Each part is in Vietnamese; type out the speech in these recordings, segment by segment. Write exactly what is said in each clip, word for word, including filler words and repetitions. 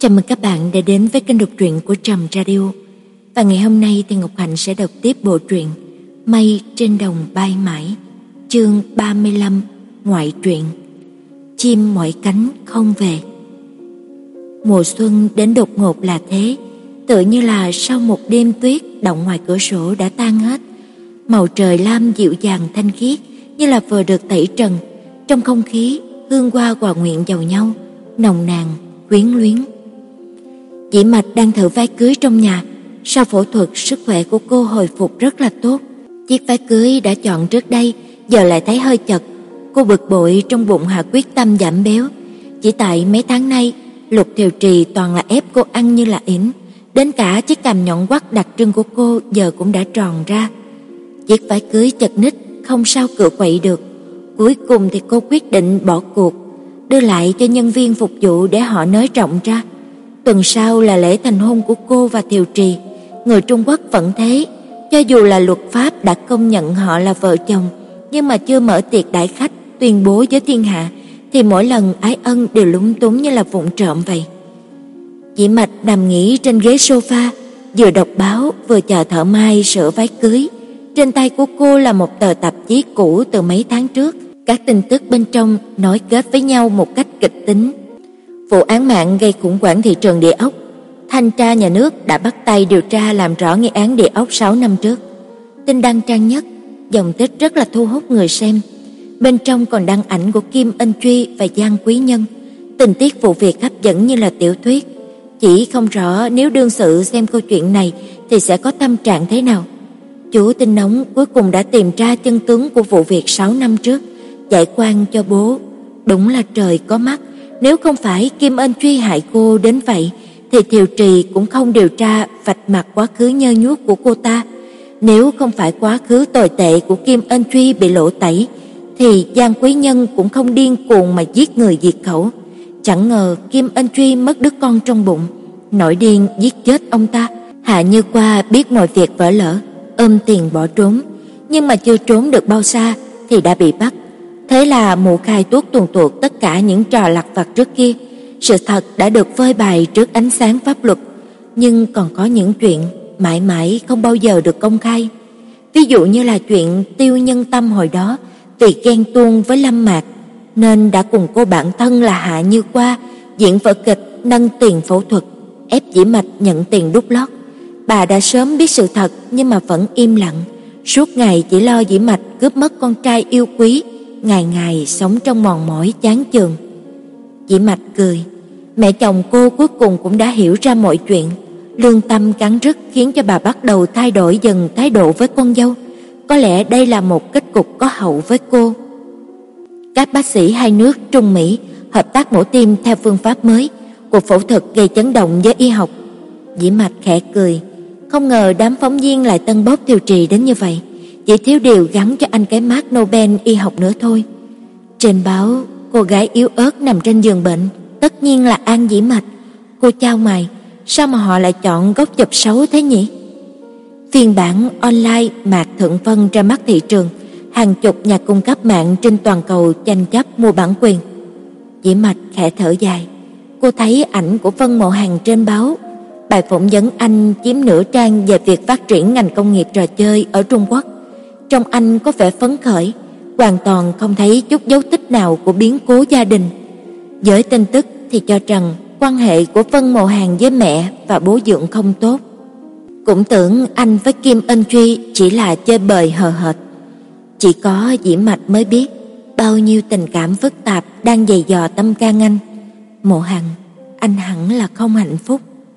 Chào mừng các bạn đã đến với kênh đọc truyện của Trầm Radio. Và ngày hôm nay thì Ngọc Hạnh sẽ đọc tiếp bộ truyện Mây trên đồng bay mãi, chương ba mươi lăm, ngoại truyện. Chim mỏi cánh không về. Mùa xuân đến đột ngột là thế, tựa như là sau một đêm tuyết, động ngoài cửa sổ đã tan hết. Màu trời lam dịu dàng thanh khiết, như là vừa được tẩy trần. Trong không khí, hương hoa hòa nguyện vào nhau, nồng nàn, quyến luyến. Dĩ Mạch đang thử váy cưới trong nhà. Sau phẫu thuật, sức khỏe của cô hồi phục rất là tốt. Chiếc váy cưới đã chọn trước đây giờ lại thấy hơi chật. Cô bực bội, trong bụng hạ quyết tâm giảm béo. Chỉ tại mấy tháng nay Lục Thiều Trì toàn là ép cô ăn như là ỉn, đến cả chiếc cằm nhọn quắt đặc trưng của cô giờ cũng đã tròn ra. Chiếc váy cưới chật ních, không sao cựa quậy được. Cuối cùng thì cô quyết định bỏ cuộc, đưa lại cho nhân viên phục vụ để họ nới rộng ra. Tuần sau là lễ thành hôn của cô và Thiều Trì. Người Trung Quốc vẫn thế, cho dù là luật pháp đã công nhận họ là vợ chồng, nhưng mà chưa mở tiệc đãi khách tuyên bố với thiên hạ, thì mỗi lần ái ân đều lúng túng như là vụng trộm vậy. Dĩ Mạch nằm nghỉ trên ghế sofa, vừa đọc báo vừa chờ thợ may sửa váy cưới. Trên tay của cô là một tờ tạp chí cũ từ mấy tháng trước. Các tin tức bên trong nối kết với nhau một cách kịch tính. Vụ án mạng gây khủng hoảng thị trường địa ốc. Thanh tra nhà nước đã bắt tay điều tra làm rõ nghi án địa ốc sáu năm trước. Tin đăng trang nhất, dòng tích rất là thu hút người xem. Bên trong còn đăng ảnh của Kim Ân Truy và Giang Quý Nhân. Tình tiết vụ việc hấp dẫn như là tiểu thuyết. Chỉ không rõ nếu đương sự xem câu chuyện này thì sẽ có tâm trạng thế nào. Chủ tin nóng cuối cùng đã tìm ra chân tướng của vụ việc sáu năm trước, giải oan cho bố. Đúng là trời có mắt, nếu không phải Kim Ân Truy hại cô đến vậy thì Thiều Trì cũng không điều tra vạch mặt quá khứ nhơ nhuốc của cô ta. Nếu không phải quá khứ tồi tệ của Kim Ân Truy bị lộ tẩy thì Giang Quý Nhân cũng không điên cuồng mà giết người diệt khẩu. Chẳng ngờ Kim Ân Truy mất đứa con trong bụng, nổi điên giết chết ông ta. Hạ Như Qua biết mọi việc vỡ lỡ, ôm tiền bỏ trốn, nhưng mà chưa trốn được bao xa thì đã bị bắt. Thế là mụ khai tuốt tuồn tuột tất cả những trò lặt vặt trước kia. Sự thật đã được phơi bày trước ánh sáng pháp luật, nhưng còn có những chuyện mãi mãi không bao giờ được công khai. Ví dụ như là chuyện Tiêu Nhân Tâm hồi đó vì ghen tuông với Lâm Mạc nên đã cùng cô bạn thân là Hạ Như Qua diễn vở kịch nâng tiền phẫu thuật, ép Dĩ Mạch nhận tiền đút lót. Bà đã sớm biết sự thật nhưng mà vẫn im lặng, suốt ngày chỉ lo Dĩ Mạch cướp mất con trai yêu quý, ngày ngày sống trong mòn mỏi chán chường. Dĩ Mạch cười, mẹ chồng cô cuối cùng cũng đã hiểu ra mọi chuyện. Lương tâm cắn rứt khiến cho bà bắt đầu thay đổi dần thái độ với con dâu. Có lẽ đây là một kết cục có hậu với cô. Các bác sĩ hai nước Trung Mỹ hợp tác mổ tim theo phương pháp mới. Cuộc phẫu thuật gây chấn động với y học. Dĩ Mạch khẽ cười, không ngờ đám phóng viên lại tân bốc Thiều Trì đến như vậy. Chỉ thiếu điều gắn cho anh cái mác Nobel y học nữa thôi. Trên báo, cô gái yếu ớt nằm trên giường bệnh, tất nhiên là An Dĩ Mạch. Cô chau mày, sao mà họ lại chọn góc chụp xấu thế nhỉ? Phiên bản online Mạc Thượng Vân ra mắt thị trường, hàng chục nhà cung cấp mạng trên toàn cầu tranh chấp mua bản quyền. Dĩ Mạch khẽ thở dài, cô thấy ảnh của Vân Mộ Hàn trên báo. Bài phỏng vấn anh chiếm nửa trang về việc phát triển ngành công nghiệp trò chơi ở Trung Quốc. Trong anh có vẻ phấn khởi, hoàn toàn không thấy chút dấu tích nào của biến cố gia đình. Giới tin tức thì cho rằng quan hệ của Vân Mộ Hàn với mẹ và bố dưỡng không tốt. Cũng tưởng anh với Kim Ân Truy chỉ là chơi bời hờ hợt. Chỉ có Dĩ Mạch mới biết bao nhiêu tình cảm phức tạp đang giày dò tâm can anh. Mộ Hàn, anh hẳn là không hạnh phúc.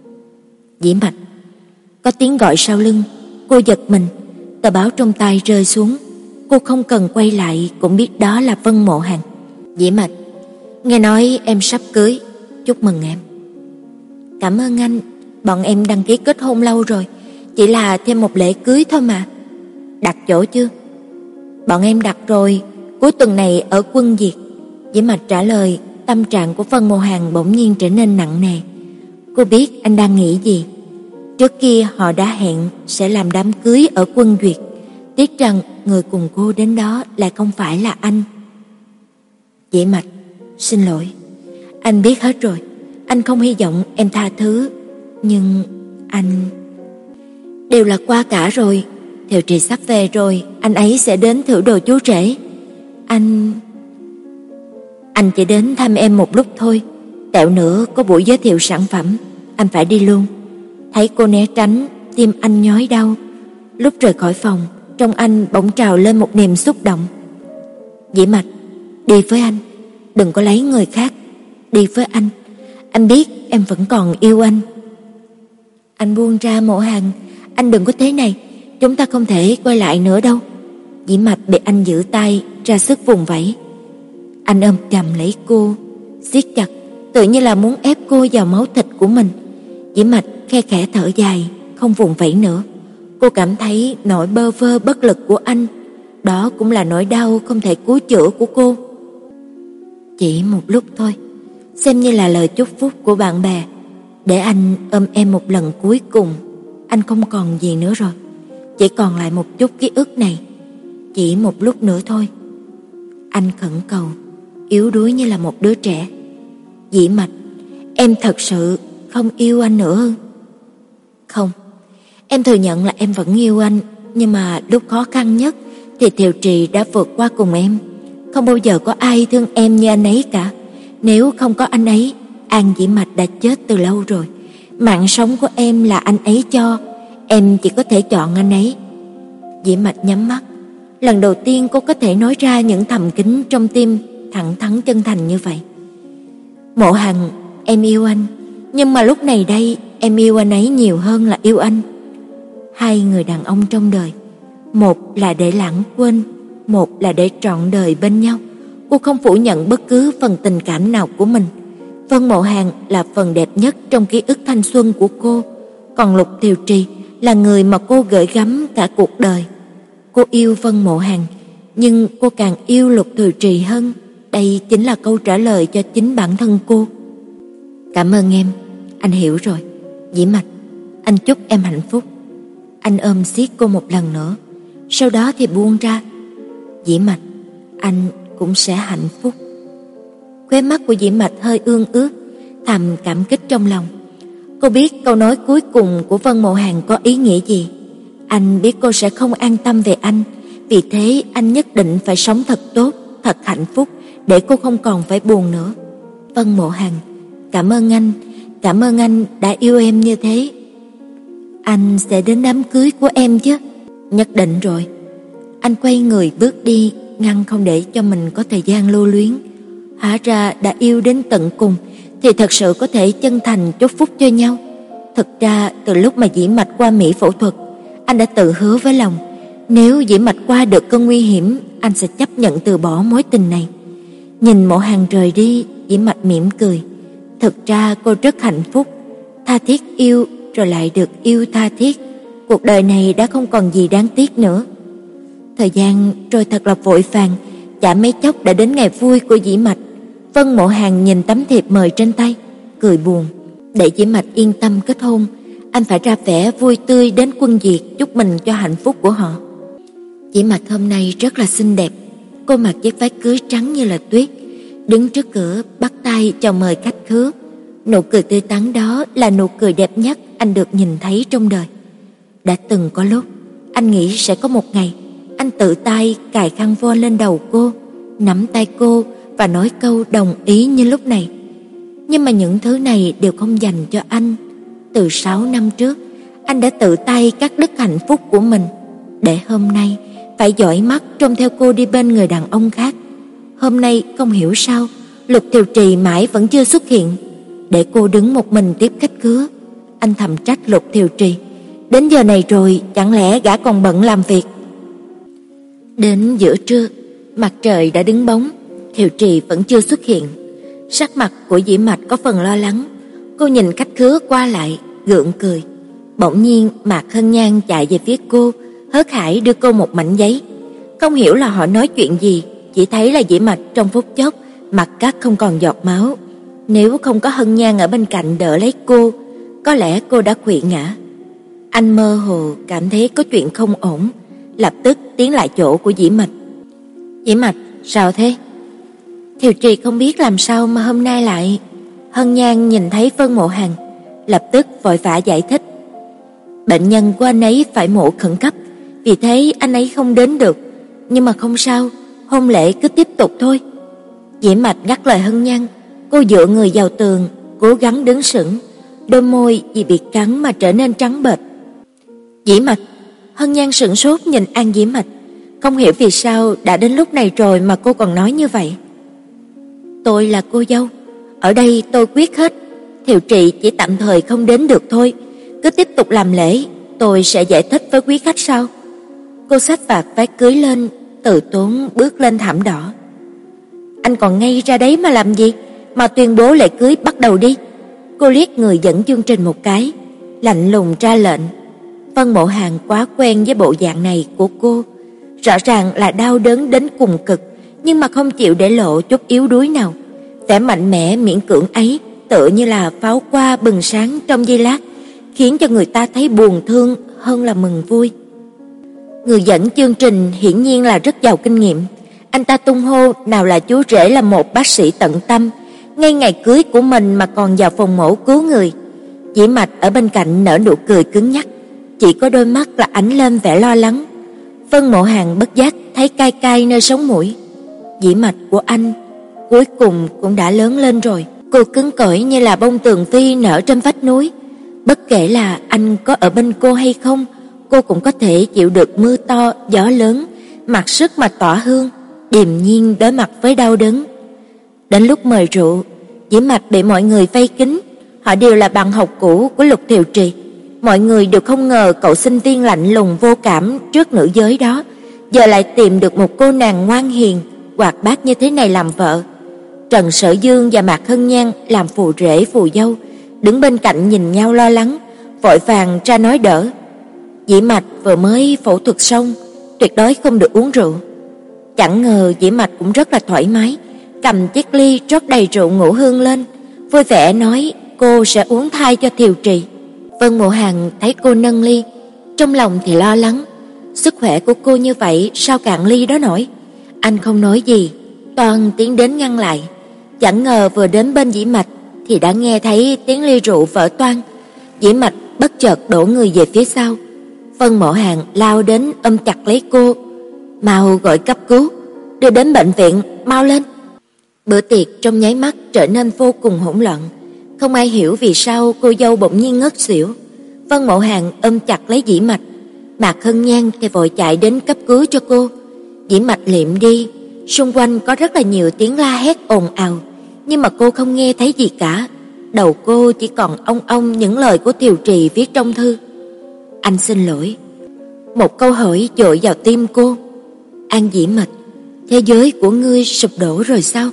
Dĩ Mạch. Có tiếng gọi sau lưng, cô giật mình, tờ báo trong tay rơi xuống. Cô không cần quay lại cũng biết đó là Vân Mộ Hàn. Dĩ Mạch, nghe nói em sắp cưới, chúc mừng em. Cảm ơn anh, bọn em đăng ký kết hôn lâu rồi, chỉ là thêm một lễ cưới thôi mà. Đặt chỗ chưa? Bọn em đặt rồi, cuối tuần này ở Quân Việt. Dĩ Mạch trả lời, tâm trạng của Vân Mộ Hàn bỗng nhiên trở nên nặng nề. Cô biết anh đang nghĩ gì. Trước kia họ đã hẹn sẽ làm đám cưới ở Quân Duyệt, tiếc rằng người cùng cô đến đó lại không phải là anh. Dĩ Mạch, xin lỗi, anh biết hết rồi. anh không hy vọng em tha thứ, nhưng anh... Đều là qua cả rồi, Thiệu Trì sắp về rồi, anh ấy sẽ đến thử đồ chú rể. Anh... Anh chỉ đến thăm em một lúc thôi, tẹo nữa có buổi giới thiệu sản phẩm, anh phải đi luôn. Thấy cô né tránh, tim anh nhói đau. Lúc rời khỏi phòng, trong anh bỗng trào lên một niềm xúc động. Dĩ Mạch, đi với anh, đừng có lấy người khác, đi với anh. Anh biết em vẫn còn yêu anh. Anh buông ra Mộ Hàn, anh đừng có thế này, chúng ta không thể quay lại nữa đâu. Dĩ Mạch bị anh giữ tay, ra sức vùng vẫy. Anh ôm chầm lấy cô, siết chặt, tự như là muốn ép cô vào máu thịt của mình. Dĩ Mạch khe khẽ thở dài, không vùng vẫy nữa. Cô cảm thấy nỗi bơ vơ bất lực của anh, đó cũng là nỗi đau không thể cứu chữa của cô. Chỉ một lúc thôi, xem như là lời chúc phúc của bạn bè, để anh ôm em một lần cuối cùng. Anh không còn gì nữa rồi, chỉ còn lại một chút ký ức này. Chỉ một lúc nữa thôi. Anh khẩn cầu, yếu đuối như là một đứa trẻ. Dĩ Mạch, em thật sự không yêu anh nữa. Không, em thừa nhận là em vẫn yêu anh, nhưng mà lúc khó khăn nhất thì Thiệu Trì đã vượt qua cùng em. Không bao giờ có ai thương em như anh ấy cả. Nếu không có anh ấy, An Dĩ Mạch đã chết từ lâu rồi. Mạng sống của em là anh ấy cho, em chỉ có thể chọn anh ấy. Dĩ Mạch nhắm mắt. Lần đầu tiên cô có thể nói ra những thầm kín trong tim, thẳng thắn chân thành như vậy. Mộ Hằng, em yêu anh, nhưng mà lúc này đây em yêu anh ấy nhiều hơn là yêu anh. Hai người đàn ông trong đời, một là để lãng quên, một là để trọn đời bên nhau. Cô không phủ nhận bất cứ phần tình cảm nào của mình. Vân Mộ Hàn là phần đẹp nhất trong ký ức thanh xuân của cô, còn Lục Thiệu Trì là người mà cô gửi gắm cả cuộc đời. Cô yêu Vân Mộ Hàn, nhưng cô càng yêu Lục Thiệu Trì hơn. Đây chính là câu trả lời cho chính bản thân cô. Cảm ơn em, anh hiểu rồi. Dĩ Mạch, anh chúc em hạnh phúc. Anh ôm siết cô một lần nữa, sau đó thì buông ra. Dĩ Mạch, anh cũng sẽ hạnh phúc. Khóe mắt của Dĩ Mạch hơi ương ướt, thầm cảm kích trong lòng. Cô biết câu nói cuối cùng của Vân Mộ Hàn có ý nghĩa gì. Anh biết cô sẽ không an tâm về anh, vì thế anh nhất định phải sống thật tốt, thật hạnh phúc, để cô không còn phải buồn nữa. Vân Mộ Hàn, cảm ơn anh, cảm ơn anh đã yêu em như thế. Anh sẽ đến đám cưới của em chứ? Nhất định rồi. Anh quay người bước đi, ngăn không để cho mình có thời gian lưu luyến. Hóa ra đã yêu đến tận cùng thì thật sự có thể chân thành chúc phúc cho nhau. Thực ra từ lúc mà Dĩ Mạch qua Mỹ phẫu thuật, anh đã tự hứa với lòng, nếu Dĩ Mạch qua được cơn nguy hiểm, anh sẽ chấp nhận từ bỏ mối tình này. Nhìn Mộ Hàn rời đi, Dĩ Mạch mỉm cười. Thực ra cô rất hạnh phúc, tha thiết yêu rồi lại được yêu tha thiết. Cuộc đời này đã không còn gì đáng tiếc nữa. Thời gian trôi thật là vội vàng, chả mấy chốc đã đến ngày vui của Dĩ Mạch. Vân Mộ Hàn nhìn tấm thiệp mời trên tay, cười buồn. Để Dĩ Mạch yên tâm kết hôn, anh phải ra vẻ vui tươi đến quân diệt chúc mừng cho hạnh phúc của họ. Dĩ Mạch hôm nay rất là xinh đẹp. Cô mặc chiếc váy cưới trắng như là tuyết, đứng trước cửa bắt tay chào mời khách khứa. Nụ cười tươi tắn đó là nụ cười đẹp nhất anh được nhìn thấy trong đời. Đã từng có lúc anh nghĩ sẽ có một ngày anh tự tay cài khăn voan lên đầu cô, nắm tay cô và nói câu đồng ý như lúc này. Nhưng mà những thứ này đều không dành cho anh. Từ sáu năm trước, anh đã tự tay cắt đứt hạnh phúc của mình, để hôm nay phải dõi mắt trông theo cô đi bên người đàn ông khác. Hôm nay không hiểu sao Lục Thiệu Trì mãi vẫn chưa xuất hiện, để cô đứng một mình tiếp khách khứa. Anh thầm trách Lục Thiệu Trì, đến giờ này rồi chẳng lẽ gã còn bận làm việc. Đến giữa trưa, mặt trời đã đứng bóng, Thiệu Trì vẫn chưa xuất hiện. Sắc mặt của Dĩ Mạch có phần lo lắng. Cô nhìn khách khứa qua lại, gượng cười. Bỗng nhiên Mạc Hân Nhan chạy về phía cô, hớt hải đưa cô một mảnh giấy. Không hiểu là họ nói chuyện gì, chỉ thấy là Dĩ Mạch trong phút chốc mặt cắt không còn giọt máu. Nếu không có Hân Nhan ở bên cạnh đỡ lấy cô, có lẽ cô đã quỵ ngã. Anh mơ hồ cảm thấy có chuyện không ổn, lập tức tiến lại chỗ của Dĩ Mạch. Dĩ Mạch, sao thế? Thiệu Trì không biết làm sao mà hôm nay lại... Hân Nhan nhìn thấy Vân Mộ Hàn, lập tức vội vã giải thích. Bệnh nhân của anh ấy phải mổ khẩn cấp, vì thế anh ấy không đến được. Nhưng mà không sao, hôn lễ cứ tiếp tục thôi. Dĩ Mạch ngắt lời Hân Nhan, cô dựa người vào tường, cố gắng đứng sững, đôi môi vì bị cắn mà trở nên trắng bệch. Dĩ Mạch. Hân Nhan sững sốt nhìn An Dĩ Mạch, không hiểu vì sao đã đến lúc này rồi mà cô còn nói như vậy. Tôi là cô dâu, ở đây tôi quyết hết, Thiệu Trị chỉ tạm thời không đến được thôi, cứ tiếp tục làm lễ, tôi sẽ giải thích với quý khách sau. Cô xách vạt váy cưới lên, từ tốn bước lên thảm đỏ. Anh còn ngay ra đấy mà làm gì, mà tuyên bố lễ cưới bắt đầu đi. Cô liếc người dẫn chương trình một cái, lạnh lùng ra lệnh. Vân Mộ Hàn quá quen với bộ dạng này của cô, rõ ràng là đau đớn đến cùng cực, nhưng mà không chịu để lộ chút yếu đuối nào. Vẻ mạnh mẽ miễn cưỡng ấy tựa như là pháo hoa bừng sáng trong giây lát, khiến cho người ta thấy buồn thương hơn là mừng vui. Người dẫn chương trình hiển nhiên là rất giàu kinh nghiệm. Anh ta tung hô nào là chú rể là một bác sĩ tận tâm, ngay ngày cưới của mình mà còn vào phòng mổ cứu người. Dĩ Mạch ở bên cạnh nở nụ cười cứng nhắc, chỉ có đôi mắt là ánh lên vẻ lo lắng. Vân Mộ Hàn bất giác thấy cay cay nơi sống mũi. Dĩ Mạch của anh cuối cùng cũng đã lớn lên rồi. Cô cứng cỏi như là bông tường vi nở trên vách núi. Bất kể là anh có ở bên cô hay không, cô cũng có thể chịu được mưa to, gió lớn, mặc sức mà tỏa hương, điềm nhiên đối mặt với đau đớn. Đến lúc mời rượu, Dĩ Mạch bị mọi người vây kín. Họ đều là bạn học cũ của Lục Thiệu Trì. Mọi người đều không ngờ cậu sinh viên lạnh lùng vô cảm trước nữ giới đó giờ lại tìm được một cô nàng ngoan hiền, hoạt bát như thế này làm vợ. Trần Sở Dương và Mạc Hân Nhan làm phù rể phù dâu, đứng bên cạnh nhìn nhau lo lắng, vội vàng ra nói đỡ. Dĩ Mạch vừa mới phẫu thuật xong, tuyệt đối không được uống rượu. Chẳng ngờ Dĩ Mạch cũng rất là thoải mái, cầm chiếc ly rót đầy rượu ngũ hương lên, vui vẻ nói cô sẽ uống thay cho Thiệu Trì. Vân Mộ Hàn thấy cô nâng ly, trong lòng thì lo lắng, sức khỏe của cô như vậy sao cạn ly đó nổi. Anh không nói gì, toàn tiến đến ngăn lại. Chẳng ngờ vừa đến bên Dĩ Mạch thì đã nghe thấy tiếng ly rượu vỡ toang. Dĩ Mạch bất chợt đổ người về phía sau. Vân Mộ Hàn lao đến ôm chặt lấy cô. Mau gọi cấp cứu, đưa đến bệnh viện, mau lên. Bữa tiệc trong nháy mắt trở nên vô cùng hỗn loạn. Không ai hiểu vì sao cô dâu bỗng nhiên ngất xỉu. Vân Mộ Hàn ôm chặt lấy Dĩ Mạch, Mạc Hân Nhan thì vội chạy đến cấp cứu cho cô. Dĩ Mạch liệm đi, xung quanh có rất là nhiều tiếng la hét ồn ào, nhưng mà cô không nghe thấy gì cả. Đầu cô chỉ còn ong ong những lời của Thiệu Trì viết trong thư. Anh xin lỗi. Một câu hỏi dội vào tim cô. An Dĩ Mạch, thế giới của ngươi sụp đổ rồi sao?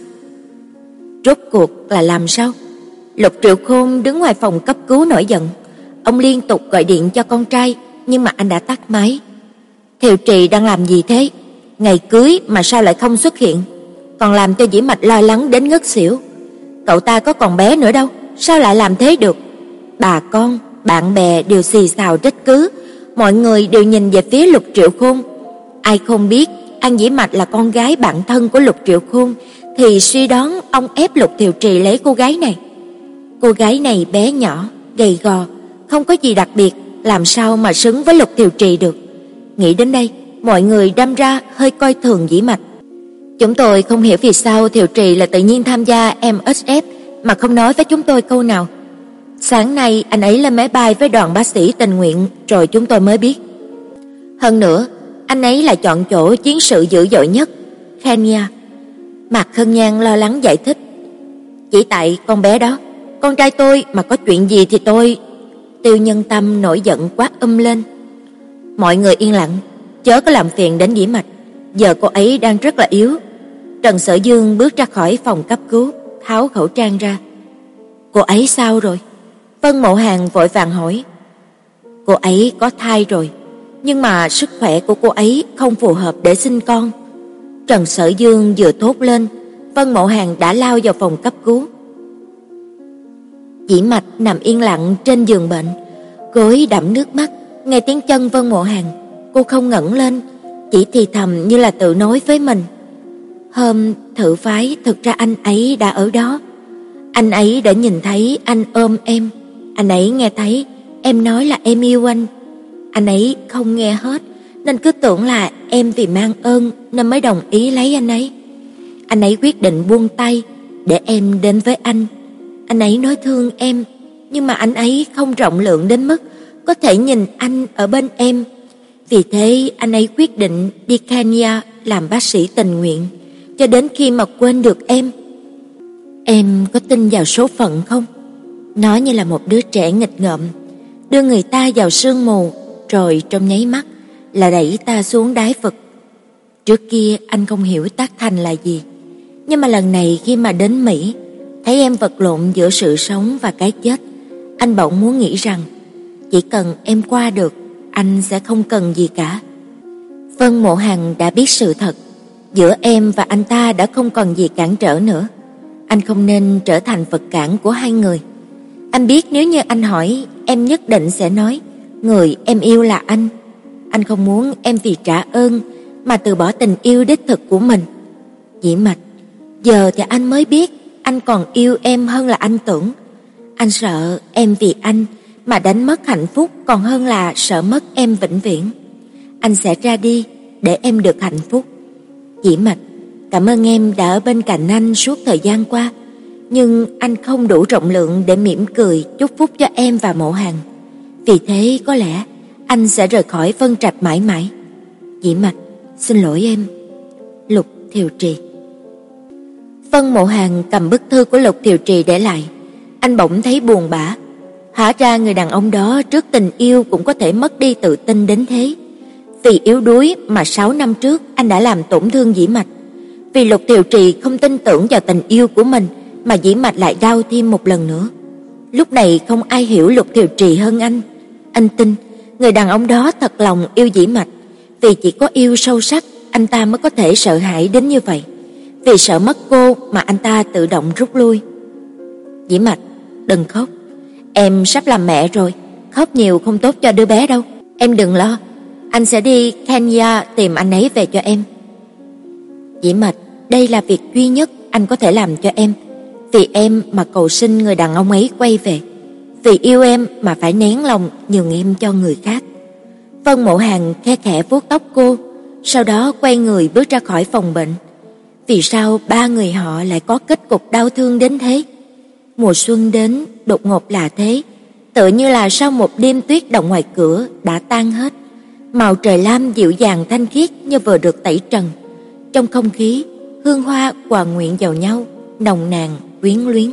Rốt cuộc là làm sao? Lục Triệu Khôn đứng ngoài phòng cấp cứu nổi giận. Ông liên tục gọi điện cho con trai, nhưng mà anh đã tắt máy. Thiệu Trì đang làm gì thế? Ngày cưới mà sao lại không xuất hiện, còn làm cho Dĩ Mạch lo lắng đến ngất xỉu. Cậu ta có còn bé nữa đâu, sao lại làm thế được? Bà con, bạn bè đều xì xào trách cứ, mọi người đều nhìn về phía Lục Triệu Khôn. Ai không biết An Dĩ Mạch là con gái bạn thân của Lục Triệu Khôn thì suy đoán ông ép Lục Thiệu Trì lấy cô gái này. Cô gái này bé nhỏ, gầy gò, không có gì đặc biệt, làm sao mà xứng với Lục Thiệu Trì được. Nghĩ đến đây, mọi người đâm ra hơi coi thường Dĩ Mạch. Chúng tôi không hiểu vì sao Thiệu Trì là tự nhiên tham gia em ét ép mà không nói với chúng tôi câu nào. Sáng nay anh ấy lên máy bay với đoàn bác sĩ tình nguyện rồi chúng tôi mới biết. Hơn nữa, anh ấy là chọn chỗ chiến sự dữ dội nhất, Kenya. Mạc Hân Nhan lo lắng giải thích. Chỉ tại con bé đó, con trai tôi mà có chuyện gì thì tôi... Tiêu Nhân Tâm nổi giận quát um lên. Mọi người yên lặng, chớ có làm phiền đến Dĩ Mạch, giờ cô ấy đang rất là yếu. Trần Sở Dương bước ra khỏi phòng cấp cứu, tháo khẩu trang ra. Cô ấy sao rồi? Vân Mộ Hàn vội vàng hỏi. Cô ấy có thai rồi, nhưng mà sức khỏe của cô ấy không phù hợp để sinh con. Trần Sở Dương vừa thốt lên, Vân Mộ Hàn đã lao vào phòng cấp cứu. Dĩ Mạch nằm yên lặng trên giường bệnh, gối đẫm nước mắt, nghe tiếng chân Vân Mộ Hàn, cô không ngẩng lên, chỉ thì thầm như là tự nói với mình. Hôm thử phái, thực ra anh ấy đã ở đó. Anh ấy đã nhìn thấy anh ôm em, anh ấy nghe thấy em nói là em yêu anh. Anh ấy không nghe hết nên cứ tưởng là em vì mang ơn nên mới đồng ý lấy anh ấy. Anh ấy quyết định buông tay để em đến với anh. Anh ấy nói thương em, nhưng mà anh ấy không rộng lượng đến mức có thể nhìn anh ở bên em. Vì thế anh ấy quyết định đi Kenya làm bác sĩ tình nguyện cho đến khi mà quên được em. Em có tin vào số phận không? Nó như là một đứa trẻ nghịch ngợm, đưa người ta vào sương mù rồi trong nháy mắt là đẩy ta xuống đáy vực. Trước kia anh không hiểu tác thành là gì, nhưng mà lần này khi mà đến Mỹ, thấy em vật lộn giữa sự sống và cái chết, anh bỗng muốn nghĩ rằng chỉ cần em qua được, anh sẽ không cần gì cả. Vân Mộ Hằng đã biết sự thật, giữa em và anh ta đã không còn gì cản trở nữa. Anh không nên trở thành vật cản của hai người. Anh biết nếu như anh hỏi, em nhất định sẽ nói người em yêu là anh. Anh không muốn em vì trả ơn mà từ bỏ tình yêu đích thực của mình. Dĩ Mạch, giờ thì anh mới biết anh còn yêu em hơn là anh tưởng. Anh sợ em vì anh mà đánh mất hạnh phúc còn hơn là sợ mất em vĩnh viễn. Anh sẽ ra đi để em được hạnh phúc. Dĩ Mạch, cảm ơn em đã ở bên cạnh anh suốt thời gian qua, nhưng anh không đủ rộng lượng để mỉm cười chúc phúc cho em và Mộ Hằng. Vì thế có lẽ anh sẽ rời khỏi Vân Trạch mãi mãi. Dĩ Mạch, xin lỗi em. Lục Thiều Trì. Vân Mộ Hằng cầm bức thư của Lục Thiều Trì để lại. Anh bỗng thấy buồn bã. Hóa ra người đàn ông đó trước tình yêu cũng có thể mất đi tự tin đến thế. Vì yếu đuối mà sáu năm trước anh đã làm tổn thương Dĩ Mạch. Vì Lục Thiều Trì không tin tưởng vào tình yêu của mình mà Dĩ Mạch lại đau thêm một lần nữa. Lúc này không ai hiểu Lục Thiều Trì hơn anh. Anh tin người đàn ông đó thật lòng yêu Dĩ Mạch. Vì chỉ có yêu sâu sắc anh ta mới có thể sợ hãi đến như vậy. Vì sợ mất cô mà anh ta tự động rút lui. Dĩ Mạch, đừng khóc. Em sắp làm mẹ rồi, khóc nhiều không tốt cho đứa bé đâu. Em đừng lo, anh sẽ đi Kenya tìm anh ấy về cho em. Dĩ Mạch, đây là việc duy nhất anh có thể làm cho em. Vì em mà cầu xin người đàn ông ấy quay về. Vì yêu em mà phải nén lòng nhường em cho người khác. Vân Mộ Hằng khe khẽ vuốt tóc cô, sau đó quay người bước ra khỏi phòng bệnh. Vì sao ba người họ lại có kết cục đau thương đến thế? Mùa xuân đến đột ngột là thế, tựa như là sau một đêm tuyết động ngoài cửa đã tan hết. Màu trời lam dịu dàng thanh khiết như vừa được tẩy trần. Trong không khí, hương hoa hòa quyện vào nhau, nồng nàn, quyến luyến.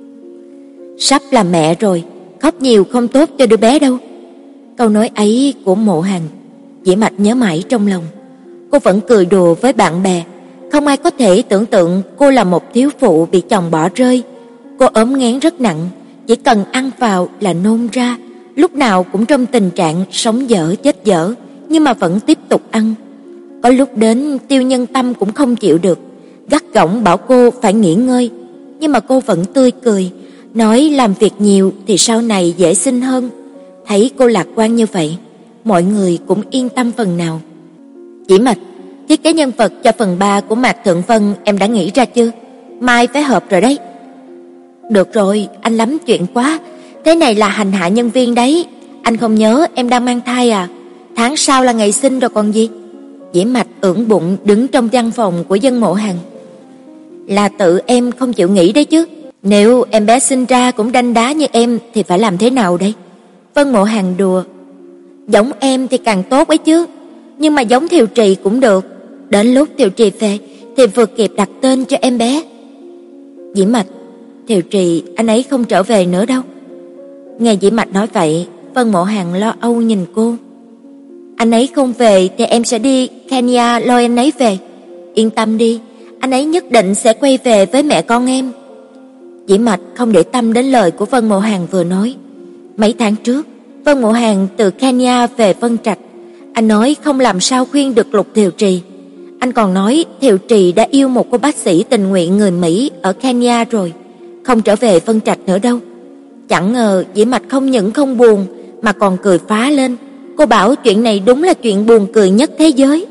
Sắp làm mẹ rồi, khóc nhiều không tốt cho đứa bé đâu. Câu nói ấy của Mộ Hằng, Dĩ Mạch nhớ mãi trong lòng. Cô vẫn cười đùa với bạn bè. Không ai có thể tưởng tượng cô là một thiếu phụ bị chồng bỏ rơi. Cô ốm nghén rất nặng, chỉ cần ăn vào là nôn ra, lúc nào cũng trong tình trạng sống dở chết dở, nhưng mà vẫn tiếp tục ăn. Có lúc đến Tiêu Nhân Tâm cũng không chịu được, gắt gỏng bảo cô phải nghỉ ngơi, nhưng mà cô vẫn tươi cười, nói làm việc nhiều thì sau này dễ sinh hơn. Thấy cô lạc quan như vậy, mọi người cũng yên tâm phần nào. Dĩ Mạch, thiết kế nhân vật cho phần ba của Mạc Thượng Vân em đã nghĩ ra chưa? Mai phải họp rồi đấy. Được rồi, anh lắm chuyện quá. Thế này là hành hạ nhân viên đấy. Anh không nhớ em đang mang thai à? Tháng sau là ngày sinh rồi còn gì? Dĩ Mạch ưỡn bụng đứng trong văn phòng của Vân Mộ Hằng. Là tự em không chịu nghĩ đấy chứ. Nếu em bé sinh ra cũng đanh đá như em thì phải làm thế nào đây? Vân Mộ Hằng đùa. Giống em thì càng tốt ấy chứ. Nhưng mà giống Thiều Trì cũng được. Đến lúc Thiều Trì về thì vừa kịp đặt tên cho em bé. Dĩ Mạch, Thiều Trì anh ấy không trở về nữa đâu. Nghe Dĩ Mạch nói vậy, Vân Mộ Hằng lo âu nhìn cô. Anh ấy không về thì em sẽ đi Kenya lôi anh ấy về. Yên tâm đi, anh ấy nhất định sẽ quay về với mẹ con em. Dĩ Mạch không để tâm đến lời của Vân Mộ Hằng vừa nói. Mấy tháng trước, Vân Mộ Hằng từ Kenya về Vân Trạch. Anh nói không làm sao khuyên được Lục Thiều Trì. Anh còn nói Thiều Trì đã yêu một cô bác sĩ tình nguyện người Mỹ ở Kenya rồi, không trở về Vân Trạch nữa đâu. Chẳng ngờ Dĩ Mạch không những không buồn mà còn cười phá lên. Cô bảo chuyện này đúng là chuyện buồn cười nhất thế giới.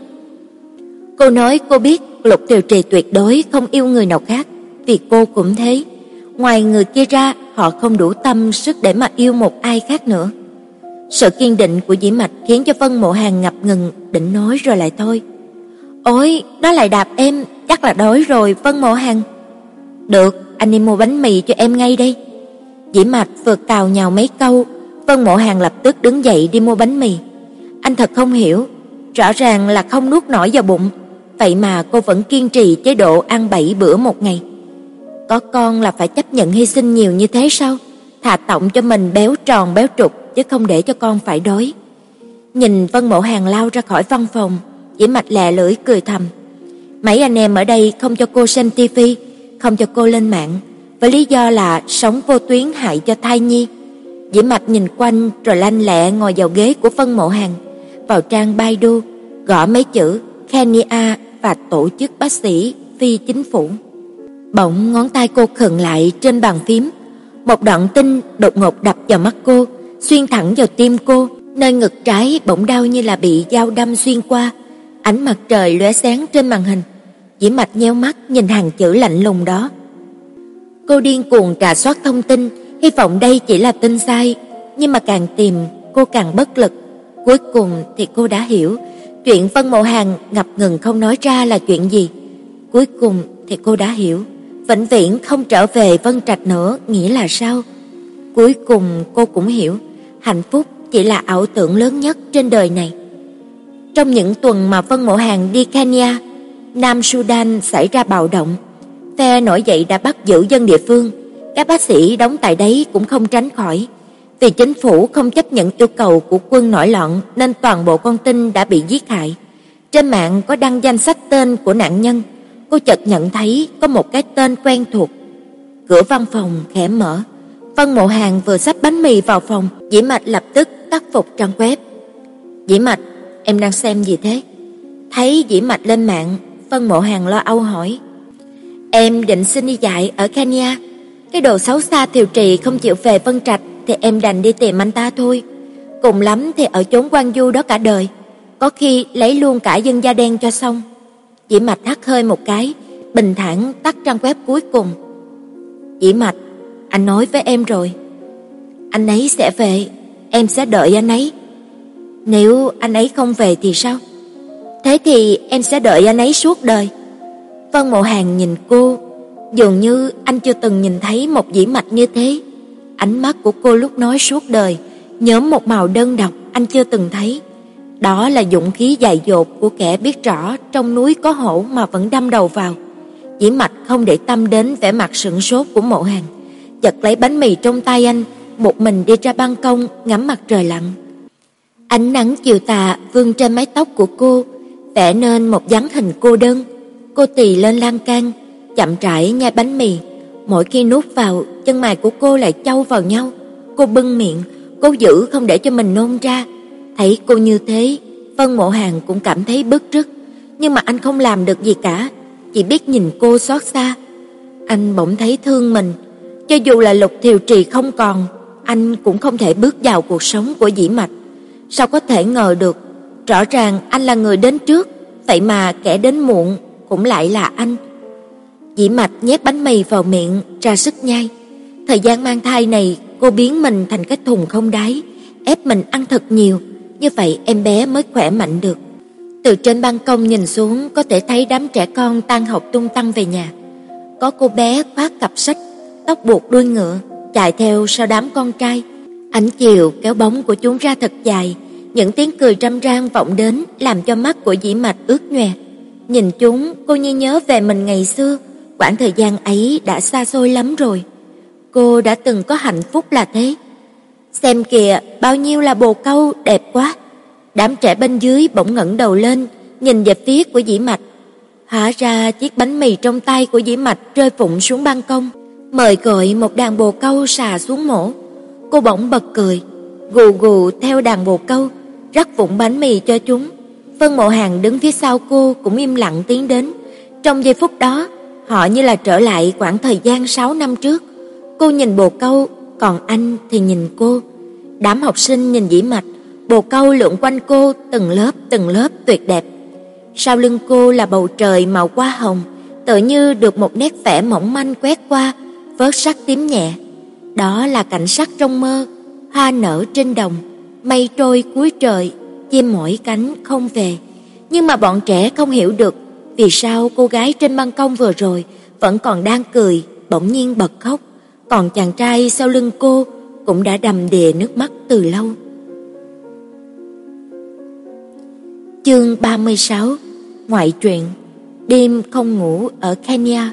Cô nói cô biết Lục Thiều Trì tuyệt đối không yêu người nào khác, vì cô cũng thế. ngoài người kia ra, họ không đủ tâm sức để mà yêu một ai khác nữa. Sự kiên định của Dĩ Mạch khiến cho Vân Mộ Hàn ngập ngừng, định nói rồi lại thôi. Ôi, nó lại đạp em, chắc là đói rồi Vân Mộ Hàn. Được, anh đi mua bánh mì cho em ngay đây. Dĩ Mạch vừa cào nhào mấy câu, Vân Mộ Hàn lập tức đứng dậy đi mua bánh mì. Anh thật không hiểu, rõ ràng là không nuốt nổi vào bụng, vậy mà cô vẫn kiên trì chế độ ăn bảy bữa một ngày. Có con là phải chấp nhận hy sinh nhiều như thế sao? Thà tọng cho mình béo tròn béo trục chứ không để cho con phải đói. Nhìn Vân Mộ Hàn lao ra khỏi văn phòng, Dĩ Mạch lè lưỡi cười thầm. Mấy anh em ở đây không cho cô xem tivi, không cho cô lên mạng, với lý do là sống vô tuyến hại cho thai nhi. Dĩ Mạch nhìn quanh rồi lanh lẹ ngồi vào ghế của Vân Mộ Hàn, vào trang Baidu, gõ mấy chữ Kenya và tổ chức bác sĩ phi chính phủ. Bỗng ngón tay cô khựng lại trên bàn phím. Một đoạn tin đột ngột đập vào mắt cô, xuyên thẳng vào tim cô, nơi ngực trái bỗng đau như là bị dao đâm xuyên qua. Ánh mặt trời lóe sáng trên màn hình. Dĩ Mạch nheo mắt nhìn hàng chữ lạnh lùng đó. Cô điên cuồng rà soát thông tin, hy vọng đây chỉ là tin sai, nhưng mà càng tìm cô càng bất lực. Cuối cùng thì cô đã hiểu, chuyện Vân Mộ Hàn ngập ngừng không nói ra là chuyện gì. Cuối cùng thì cô đã hiểu, vĩnh viễn không trở về Vân Trạch nữa nghĩa là sao. Cuối cùng cô cũng hiểu, hạnh phúc chỉ là ảo tưởng lớn nhất trên đời này. Trong những tuần mà Vân Mộ Hàn đi Kenya, Nam Sudan xảy ra bạo động. Phe nổi dậy đã bắt giữ dân địa phương, các bác sĩ đóng tại đấy cũng không tránh khỏi. Vì chính phủ không chấp nhận yêu cầu của quân nổi loạn nên toàn bộ con tin đã bị giết hại. Trên mạng có đăng danh sách tên của nạn nhân, cô chợt nhận thấy có một cái tên quen thuộc. Cửa văn phòng khẽ mở. Vân Mộ Hàn vừa xách bánh mì vào phòng, Dĩ Mạch lập tức tắt phục trang web. Dĩ Mạch, em đang xem gì thế? Thấy Dĩ Mạch lên mạng, Vân Mộ Hàn lo âu hỏi. Em định xin đi dạy ở Kenya. Cái đồ xấu xa thiều trì không chịu về Vân Trạch thì em đành đi tìm anh ta thôi. Cùng lắm thì ở chốn quan du đó cả đời, có khi lấy luôn cả dân da đen cho xong. Dĩ Mạch hắt hơi một cái, bình thản tắt trang web cuối cùng. Dĩ Mạch, anh nói với em rồi, anh ấy sẽ về, em sẽ đợi anh ấy. Nếu anh ấy không về thì sao? Thế thì em sẽ đợi anh ấy suốt đời. Vân Mộ Hàn nhìn cô, dường như anh chưa từng nhìn thấy một Dĩ Mạch như thế. Ánh mắt của cô lúc nói suốt đời nhuốm một màu đơn độc anh chưa từng thấy. Đó là dũng khí dại dột của kẻ biết rõ trong núi có hổ mà vẫn đâm đầu vào. Dĩ Mạch không để tâm đến vẻ mặt sửng sốt của Mộ Hàn, chợt lấy bánh mì trong tay anh, một mình đi ra ban công ngắm mặt trời lặn. Ánh nắng chiều tà vương trên mái tóc của cô, vẽ nên một dáng hình cô đơn. Cô tì lên lan can, chậm rãi nhai bánh mì. Mỗi khi nuốt vào, chân mày của cô lại châu vào nhau. Cô bưng miệng, cố giữ không để cho mình nôn ra. Thấy cô như thế, Vân Mộ Hàn cũng cảm thấy bức rứt, nhưng mà anh không làm được gì cả, chỉ biết nhìn cô xót xa. Anh bỗng thấy thương mình, cho dù là Lục Thiều Trì không còn, anh cũng không thể bước vào cuộc sống của Dĩ Mạch. Sao có thể ngờ được, rõ ràng anh là người đến trước, vậy mà kẻ đến muộn cũng lại là anh. Dĩ Mạch nhét bánh mì vào miệng, ra sức nhai. Thời gian mang thai này, cô biến mình thành cái thùng không đáy, ép mình ăn thật nhiều, như vậy em bé mới khỏe mạnh được. Từ trên ban công nhìn xuống có thể thấy đám trẻ con tan học tung tăng về nhà. Có cô bé khoác cặp sách, tóc buộc đuôi ngựa, chạy theo sau đám con trai. Ánh chiều kéo bóng của chúng ra thật dài, những tiếng cười râm ran vọng đến làm cho mắt của Dĩ Mạch ướt nhòe. Nhìn chúng, cô như nhớ về mình ngày xưa, quãng thời gian ấy đã xa xôi lắm rồi. Cô đã từng có hạnh phúc là thế. Xem kìa, bao nhiêu là bồ câu đẹp quá. Đám trẻ bên dưới bỗng ngẩng đầu lên, nhìn về phía của Dĩ Mạch. Hóa ra chiếc bánh mì trong tay của Dĩ Mạch rơi vụng xuống ban công, mời gọi một đàn bồ câu xà xuống mổ. Cô bỗng bật cười, gù gù theo đàn bồ câu, rắc vụn bánh mì cho chúng. Vân Mộ Hàn đứng phía sau cô cũng im lặng tiến đến. Trong giây phút đó, họ như là trở lại quãng thời gian sáu năm trước. Cô nhìn bồ câu, còn anh thì nhìn cô. Đám học sinh nhìn Dĩ Mạch, bồ câu lượn quanh cô từng lớp từng lớp tuyệt đẹp. Sau lưng cô là bầu trời màu hoa hồng, tựa như được một nét vẽ mỏng manh quét qua, vớt sắc tím nhẹ. Đó là cảnh sắc trong mơ, hoa nở trên đồng, mây trôi cuối trời, chim mỏi cánh không về. Nhưng mà bọn trẻ không hiểu được vì sao cô gái trên ban công vừa rồi vẫn còn đang cười, bỗng nhiên bật khóc, còn chàng trai sau lưng cô cũng đã đầm đìa nước mắt từ lâu. Chương ba mươi sáu. Ngoại truyện. Đêm không ngủ ở Kenya.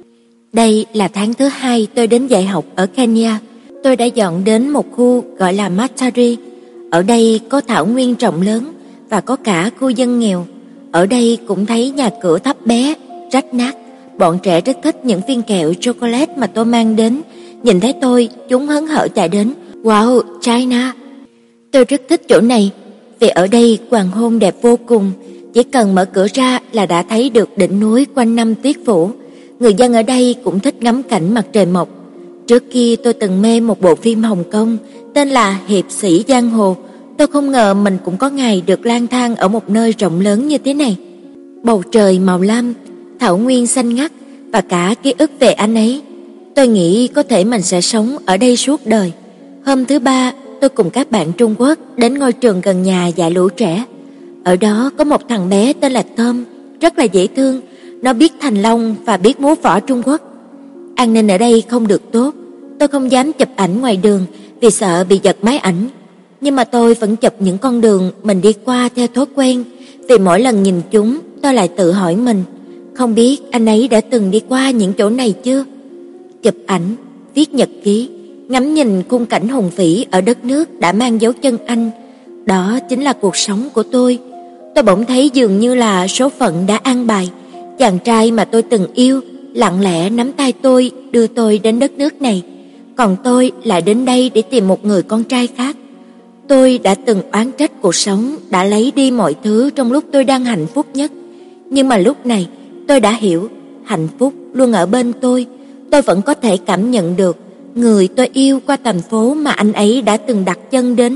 Đây là tháng thứ hai tôi đến dạy học ở Kenya. Tôi đã dọn đến một khu gọi là Matari. Ở đây có thảo nguyên rộng lớn và có cả khu dân nghèo. Ở đây cũng thấy nhà cửa thấp bé, rách nát. Bọn trẻ rất thích những viên kẹo chocolate mà tôi mang đến. Nhìn thấy tôi, chúng hớn hở chạy đến. Wow, China! Tôi rất thích chỗ này, vì ở đây hoàng hôn đẹp vô cùng. Chỉ cần mở cửa ra là đã thấy được đỉnh núi quanh năm tuyết phủ. Người dân ở đây cũng thích ngắm cảnh mặt trời mọc. Trước kia tôi từng mê một bộ phim Hồng Kông tên là Hiệp sĩ giang hồ. Tôi không ngờ mình cũng có ngày được lang thang ở một nơi rộng lớn như thế này. Bầu trời màu lam, thảo nguyên xanh ngắt và cả ký ức về anh ấy. Tôi nghĩ có thể mình sẽ sống ở đây suốt đời. Hôm thứ ba, tôi cùng các bạn Trung Quốc đến ngôi trường gần nhà dạy lũ trẻ. Ở đó có một thằng bé tên là Tom, rất là dễ thương. Nó biết thành long và biết múa võ Trung Quốc. An ninh ở đây không được tốt. Tôi không dám chụp ảnh ngoài đường vì sợ bị giật máy ảnh. Nhưng mà tôi vẫn chụp những con đường mình đi qua theo thói quen. Vì mỗi lần nhìn chúng, tôi lại tự hỏi mình, không biết anh ấy đã từng đi qua những chỗ này chưa? Chụp ảnh, viết nhật ký, ngắm nhìn khung cảnh hùng vĩ ở đất nước đã mang dấu chân anh. Đó chính là cuộc sống của tôi. Tôi bỗng thấy dường như là số phận đã an bài. Chàng trai mà tôi từng yêu lặng lẽ nắm tay tôi, đưa tôi đến đất nước này. Còn tôi lại đến đây để tìm một người con trai khác. Tôi đã từng oán trách cuộc sống đã lấy đi mọi thứ trong lúc tôi đang hạnh phúc nhất. Nhưng mà lúc này tôi đã hiểu, hạnh phúc luôn ở bên tôi. Tôi vẫn có thể cảm nhận được người tôi yêu qua thành phố mà anh ấy đã từng đặt chân đến.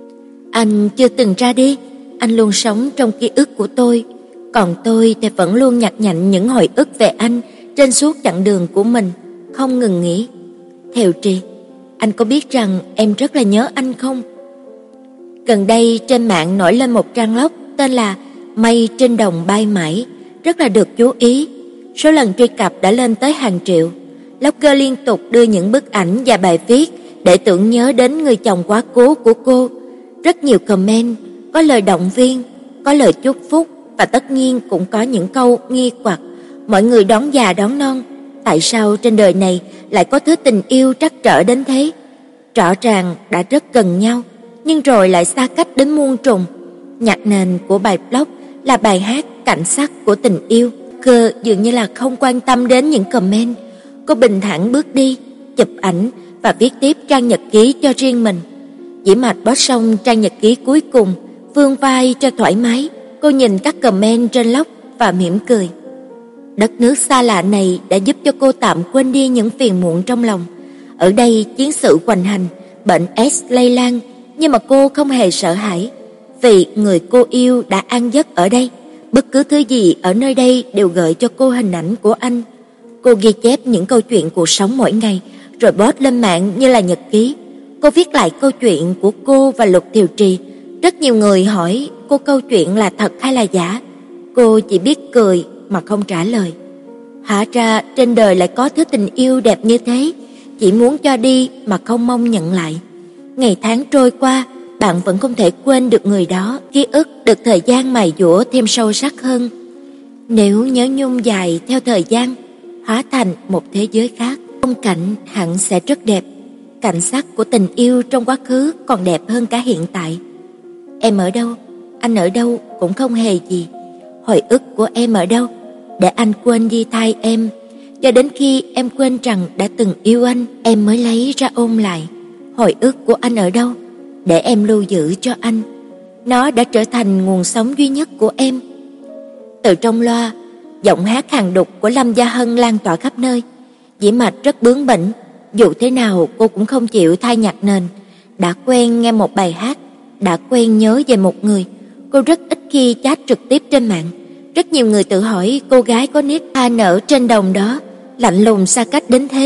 Anh chưa từng ra đi, anh luôn sống trong ký ức của tôi. Còn tôi thì vẫn luôn nhặt nhạnh những hồi ức về anh trên suốt chặng đường của mình, không ngừng nghĩ. Thiều Trì, anh có biết rằng em rất là nhớ anh không? Gần đây trên mạng nổi lên một trang log tên là Mây trên đồng bay mãi, rất là được chú ý. Số lần truy cập đã lên tới hàng triệu. Blogger liên tục đưa những bức ảnh và bài viết để tưởng nhớ đến người chồng quá cố của cô. Rất nhiều comment, có lời động viên, có lời chúc phúc và tất nhiên cũng có những câu nghi hoặc. Mọi người đón già đón non, tại sao trên đời này lại có thứ tình yêu trắc trở đến thế? Rõ ràng đã rất gần nhau, nhưng rồi lại xa cách đến muôn trùng. Nhạc nền của bài blog là bài hát cảnh sắc của tình yêu. Cơ dường như là không quan tâm đến những comment. Cô bình thản bước đi, chụp ảnh và viết tiếp trang nhật ký cho riêng mình. Dĩ mạch post xong trang nhật ký cuối cùng, vươn vai cho thoải mái. Cô nhìn các comment trên blog và mỉm cười. Đất nước xa lạ này đã giúp cho cô tạm quên đi những phiền muộn trong lòng. Ở đây chiến sự hoành hành, bệnh S lây lan, nhưng mà cô không hề sợ hãi, vì người cô yêu đã an giấc ở đây. Bất cứ thứ gì ở nơi đây đều gợi cho cô hình ảnh của anh. Cô ghi chép những câu chuyện cuộc sống mỗi ngày, rồi post lên mạng như là nhật ký. Cô viết lại câu chuyện của cô và Lục Thiều Trì. Rất nhiều người hỏi cô câu chuyện là thật hay là giả. Cô chỉ biết cười mà không trả lời. Hóa ra trên đời lại có thứ tình yêu đẹp như thế, chỉ muốn cho đi mà không mong nhận lại. Ngày tháng trôi qua, bạn vẫn không thể quên được người đó, ký ức được thời gian mài dũa thêm sâu sắc hơn. Nếu nhớ nhung dài theo thời gian, hóa thành một thế giới khác, phong cảnh hẳn sẽ rất đẹp. Cảnh sắc của tình yêu trong quá khứ còn đẹp hơn cả hiện tại. Em ở đâu, anh ở đâu cũng không hề gì. Hồi ức của em ở đâu, để anh quên đi thay em. Cho đến khi em quên rằng đã từng yêu anh, em mới lấy ra ôm lại. Hồi ức của anh ở đâu, để em lưu giữ cho anh. Nó đã trở thành nguồn sống duy nhất của em. Từ trong loa, giọng hát hàng đục của Lâm Gia Hân lan tỏa khắp nơi. Dĩ mạch rất bướng bỉnh, dù thế nào cô cũng không chịu thay nhạc nền. Đã quen nghe một bài hát, đã quen nhớ về một người. Cô rất ít khi chat trực tiếp trên mạng. Rất nhiều người tự hỏi cô gái có nick hoa nở trên đồng đó lạnh lùng xa cách đến thế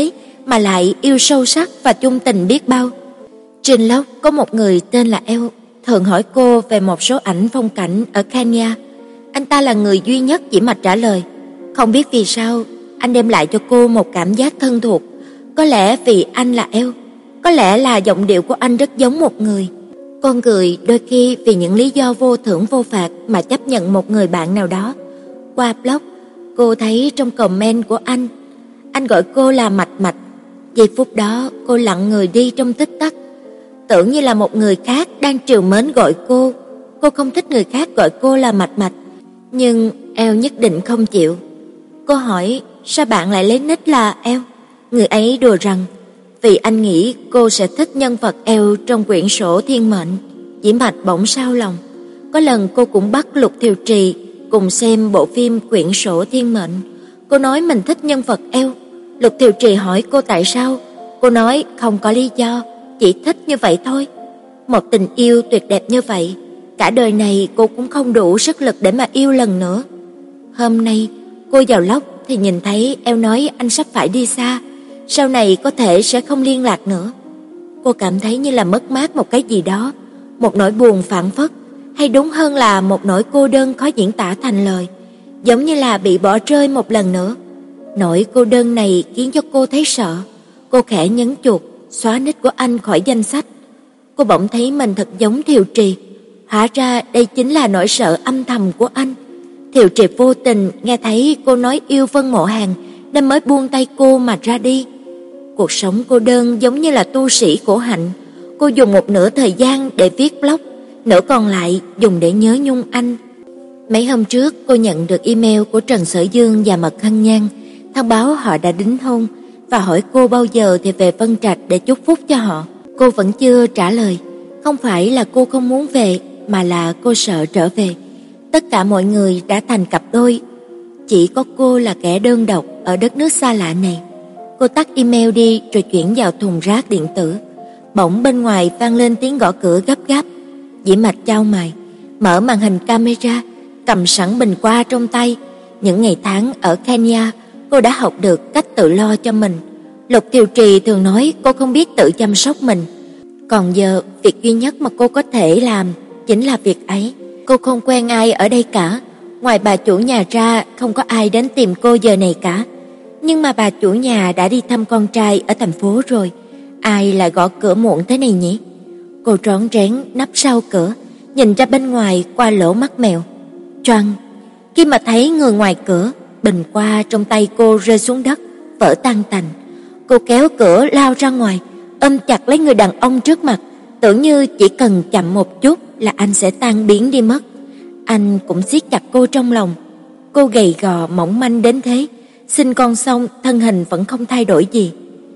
mà lại yêu sâu sắc và chung tình biết bao. Trên blog có một người tên là El thường hỏi cô về một số ảnh phong cảnh ở Kenya. Anh ta là người duy nhất chỉ mạch trả lời. Không biết vì sao, anh đem lại cho cô một cảm giác thân thuộc. Có lẽ vì anh là El, có lẽ là giọng điệu của anh rất giống một người. Con người đôi khi vì những lý do vô thưởng vô phạt mà chấp nhận một người bạn nào đó. Qua blog, cô thấy trong comment của anh, anh gọi cô là Mạch Mạch. Giây phút đó, cô lặng người đi trong tích tắc, tưởng như là một người khác đang trìu mến gọi cô. Cô không thích người khác gọi cô là Mạch Mạch, nhưng El nhất định không chịu. Cô hỏi, sao bạn lại lấy nick là El? Người ấy đùa rằng, vì anh nghĩ cô sẽ thích nhân vật El trong quyển sổ thiên mệnh. Dĩ Mạch bỗng xao lòng. Có lần cô cũng bắt Lục Thiều Trì cùng xem bộ phim quyển sổ thiên mệnh. Cô nói mình thích nhân vật El. Lục Thiều Trì hỏi cô tại sao. Cô nói không có lý do, chỉ thích như vậy thôi. Một tình yêu tuyệt đẹp như vậy, cả đời này cô cũng không đủ sức lực để mà yêu lần nữa. Hôm nay cô vào log thì nhìn thấy El nói anh sắp phải đi xa, sau này có thể sẽ không liên lạc nữa. Cô cảm thấy như là mất mát một cái gì đó, một nỗi buồn phảng phất, hay đúng hơn là một nỗi cô đơn khó diễn tả thành lời, giống như là bị bỏ rơi một lần nữa. Nỗi cô đơn này khiến cho cô thấy sợ. Cô khẽ nhấn chuột xóa nick của anh khỏi danh sách. Cô bỗng thấy mình thật giống Thiều Trì. Hóa ra đây chính là nỗi sợ âm thầm của anh. Thiều Trì vô tình nghe thấy cô nói yêu Vân Mộ Hàn nên mới buông tay cô mà ra đi. Cuộc sống cô đơn giống như là tu sĩ khổ hạnh. Cô dùng một nửa thời gian để viết blog, nửa còn lại dùng để nhớ nhung anh. Mấy hôm trước cô nhận được email của Trần Sở Dương và Mật Hân Nhan, thông báo họ đã đính hôn và hỏi cô bao giờ thì về Vân Trạch để chúc phúc cho họ. Cô vẫn chưa trả lời. Không phải là cô không muốn về, mà là cô sợ trở về. Tất cả mọi người đã thành cặp đôi, chỉ có cô là kẻ đơn độc ở đất nước xa lạ này. Cô tắt email đi rồi chuyển vào thùng rác điện tử. Bỗng bên ngoài vang lên tiếng gõ cửa gấp gáp. Dĩ Mạch chau mày, mở màn hình camera, cầm sẵn bình hoa trong tay. Những ngày tháng ở Kenya, cô đã học được cách tự lo cho mình. Lục Thiều Trì thường nói cô không biết tự chăm sóc mình. Còn giờ, việc duy nhất mà cô có thể làm chính là việc ấy. Cô không quen ai ở đây cả. Ngoài bà chủ nhà ra, không có ai đến tìm cô giờ này cả. Nhưng mà bà chủ nhà đã đi thăm con trai ở thành phố rồi. Ai lại gõ cửa muộn thế này nhỉ? Cô rón rén nấp sau cửa, nhìn ra bên ngoài qua lỗ mắt mèo. Choang! Khi mà thấy người ngoài cửa, bình hoa trong tay cô rơi xuống đất, vỡ tan tành. Cô kéo cửa lao ra ngoài, ôm chặt lấy người đàn ông trước mặt, tưởng như chỉ cần chậm một chút là anh sẽ tan biến đi mất. Anh cũng siết chặt cô trong lòng. Cô gầy gò mỏng manh đến thế, sinh con xong thân hình vẫn không thay đổi gì.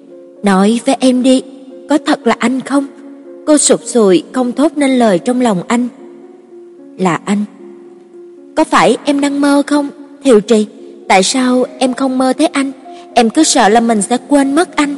Nói với em đi, có thật là anh không? Cô sụt sùi không thốt nên lời trong lòng anh. Là anh. Có phải em đang mơ không, Thiều Trì? Tại sao em không mơ thấy anh? Em cứ sợ là mình sẽ quên mất anh.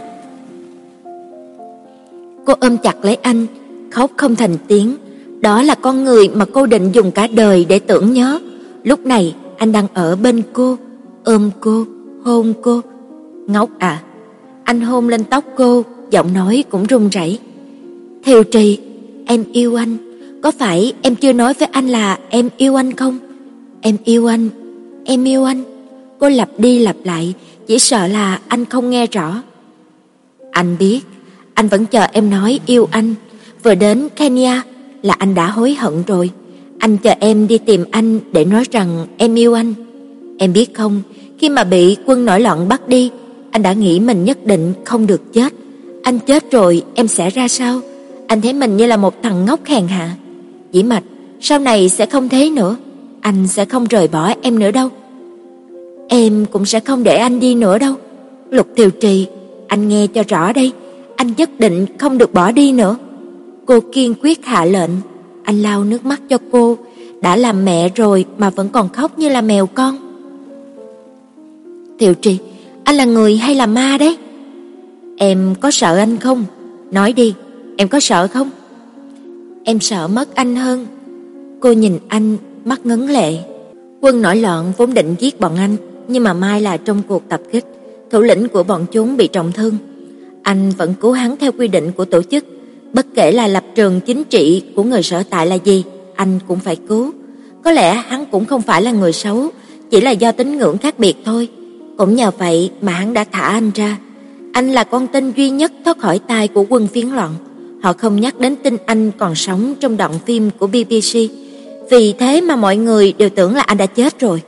Cô ôm chặt lấy anh, khóc không thành tiếng. Đó là con người mà cô định dùng cả đời để tưởng nhớ. Lúc này anh đang ở bên cô, ôm cô, hôn cô. Ngốc à? Anh hôn lên tóc cô, giọng nói cũng run rẩy. Thiều Trì, em yêu anh. Có phải em chưa nói với anh là em yêu anh không? Em yêu anh, em yêu anh. Cô lặp đi lặp lại, chỉ sợ là anh không nghe rõ. Anh biết, anh vẫn chờ em nói yêu anh. Vừa đến Kenya là anh đã hối hận rồi. Anh chờ em đi tìm anh để nói rằng em yêu anh. Em biết không, khi mà bị quân nổi loạn bắt đi, anh đã nghĩ mình nhất định không được chết. Anh chết rồi em sẽ ra sao? Anh thấy mình như là một thằng ngốc hèn hạ. Dĩ Mạch, sau này sẽ không thế nữa. Anh sẽ không rời bỏ em nữa đâu. Em cũng sẽ không để anh đi nữa đâu. Lục Thiều Trì, anh nghe cho rõ đây. Anh nhất định không được bỏ đi nữa. Cô kiên quyết hạ lệnh. Anh lau nước mắt cho cô. Đã làm mẹ rồi mà vẫn còn khóc như là mèo con. Thiều Trì, anh là người hay là ma đấy? Em có sợ anh không? Nói đi, em có sợ không? Em sợ mất anh hơn. Cô nhìn anh, mắt ngấn lệ. Quân nổi loạn vốn định giết bọn anh, nhưng mà mai là trong cuộc tập kích, thủ lĩnh của bọn chúng bị trọng thương. Anh vẫn cứu hắn theo quy định của tổ chức, bất kể là lập trường chính trị của người sở tại là gì, anh cũng phải cứu. Có lẽ hắn cũng không phải là người xấu, chỉ là do tín ngưỡng khác biệt thôi. Cũng nhờ vậy mà hắn đã thả anh ra. Anh là con tin duy nhất thoát khỏi tay của quân phiến loạn. Họ không nhắc đến tin anh còn sống trong đoạn phim của bê bê xê. Vì thế mà mọi người đều tưởng là anh đã chết rồi.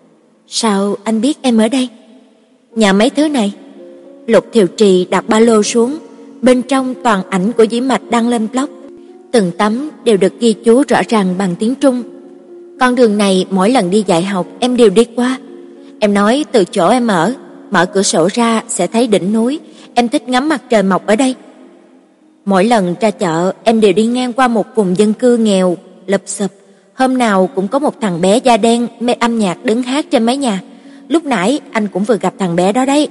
Sao anh biết em ở đây? Nhờ mấy thứ này. Lục Thiều Trì đặt ba lô xuống, bên trong toàn ảnh của Dĩ Mạch đăng lên blog. Từng tấm đều được ghi chú rõ ràng bằng tiếng Trung. Con đường này mỗi lần đi dạy học em đều đi qua. Em nói từ chỗ em ở, mở cửa sổ ra sẽ thấy đỉnh núi, em thích ngắm mặt trời mọc ở đây. Mỗi lần ra chợ em đều đi ngang qua một vùng dân cư nghèo, lụp xụp. Hôm nào cũng có một thằng bé da đen mê âm nhạc đứng hát trên mái nhà. Lúc nãy anh cũng vừa gặp thằng bé đó đấy.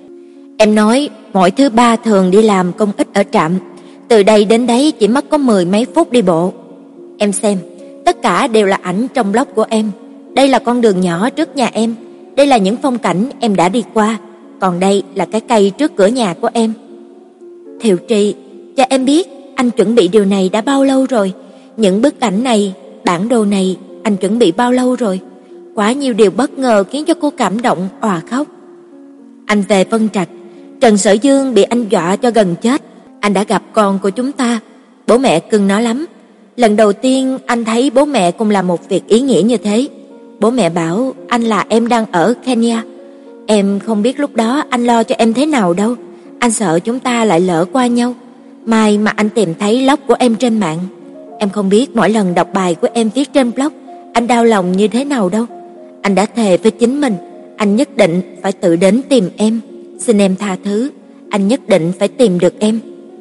Em nói mỗi thứ ba thường đi làm công ích ở trạm, từ đây đến đấy chỉ mất có mười mấy phút đi bộ. Em xem, tất cả đều là ảnh trong blog của em. Đây là con đường nhỏ trước nhà em, đây là những phong cảnh em đã đi qua, còn đây là cái cây trước cửa nhà của em. Thiệu Trì, cho em biết anh chuẩn bị điều này đã bao lâu rồi. Những bức ảnh này, bản đồ này anh chuẩn bị bao lâu rồi. Quá nhiều điều bất ngờ khiến cho cô cảm động òa khóc. Anh về Vân Trạch, Trần Sở Dương bị anh dọa cho gần chết. Anh đã gặp con của chúng ta, bố mẹ cưng nó lắm. Lần đầu tiên anh thấy bố mẹ cùng làm một việc ý nghĩa như thế. Bố mẹ bảo anh là em đang ở Kenya. Em không biết lúc đó anh lo cho em thế nào đâu. Anh sợ chúng ta lại lỡ qua nhau. May mà anh tìm thấy blog của em trên mạng. Em không biết mỗi lần đọc bài của em viết trên blog, anh đau lòng như thế nào đâu. Anh đã thề với chính mình, anh nhất định phải tự đến tìm em. Xin em tha thứ, anh nhất định phải tìm được em.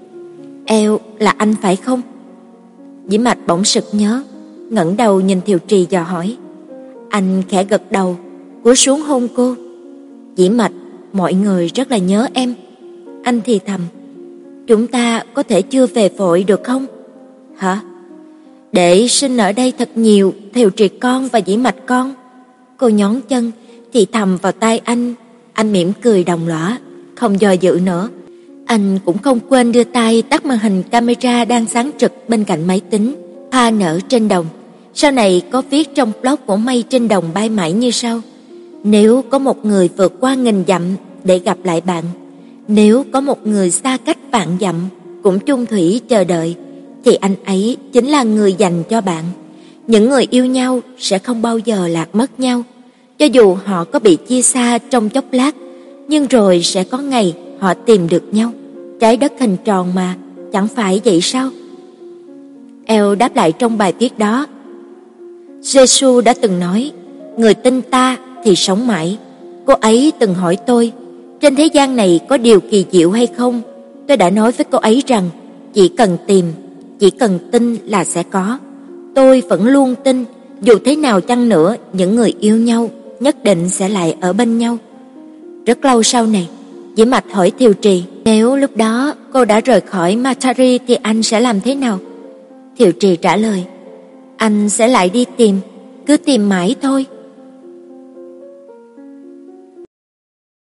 Eo là anh phải không? Dĩ Mạch bỗng sực nhớ, ngẩng đầu nhìn Thiệu Trì dò hỏi. Anh khẽ gật đầu, cúi xuống hôn cô. Dĩ Mạch, mọi người rất là nhớ em. Anh thì thầm, chúng ta có thể chưa về vội được không? Hả? Để sinh ở đây thật nhiều Thiệu Trì con và Dĩ Mạch con. Cô nhón chân, thì thầm vào tai anh. Anh mỉm cười đồng lõa, không do dự nữa. Anh cũng không quên đưa tay tắt màn hình camera đang sáng trực bên cạnh máy tính. Hoa nở trên đồng. Sau này có viết trong blog của Mây trên đồng bay mãi như sau. Nếu có một người vượt qua nghìn dặm để gặp lại bạn, nếu có một người xa cách vạn dặm cũng chung thủy chờ đợi, thì anh ấy chính là người dành cho bạn. Những người yêu nhau sẽ không bao giờ lạc mất nhau, cho dù họ có bị chia xa trong chốc lát, nhưng rồi sẽ có ngày họ tìm được nhau. Trái đất hình tròn mà, chẳng phải vậy sao? El đáp lại trong bài viết đó. Giê-xu đã từng nói, người tin ta thì sống mãi. Cô ấy từng hỏi tôi, trên thế gian này có điều kỳ diệu hay không? Tôi đã nói với cô ấy rằng, chỉ cần tìm, chỉ cần tin là sẽ có. Tôi vẫn luôn tin, dù thế nào chăng nữa, những người yêu nhau nhất định sẽ lại ở bên nhau. Rất lâu sau này, Dĩ Mạch hỏi Thiệu Trì, nếu lúc đó cô đã rời khỏi Matari thì anh sẽ làm thế nào? Thiệu Trì trả lời, anh sẽ lại đi tìm, cứ tìm mãi thôi.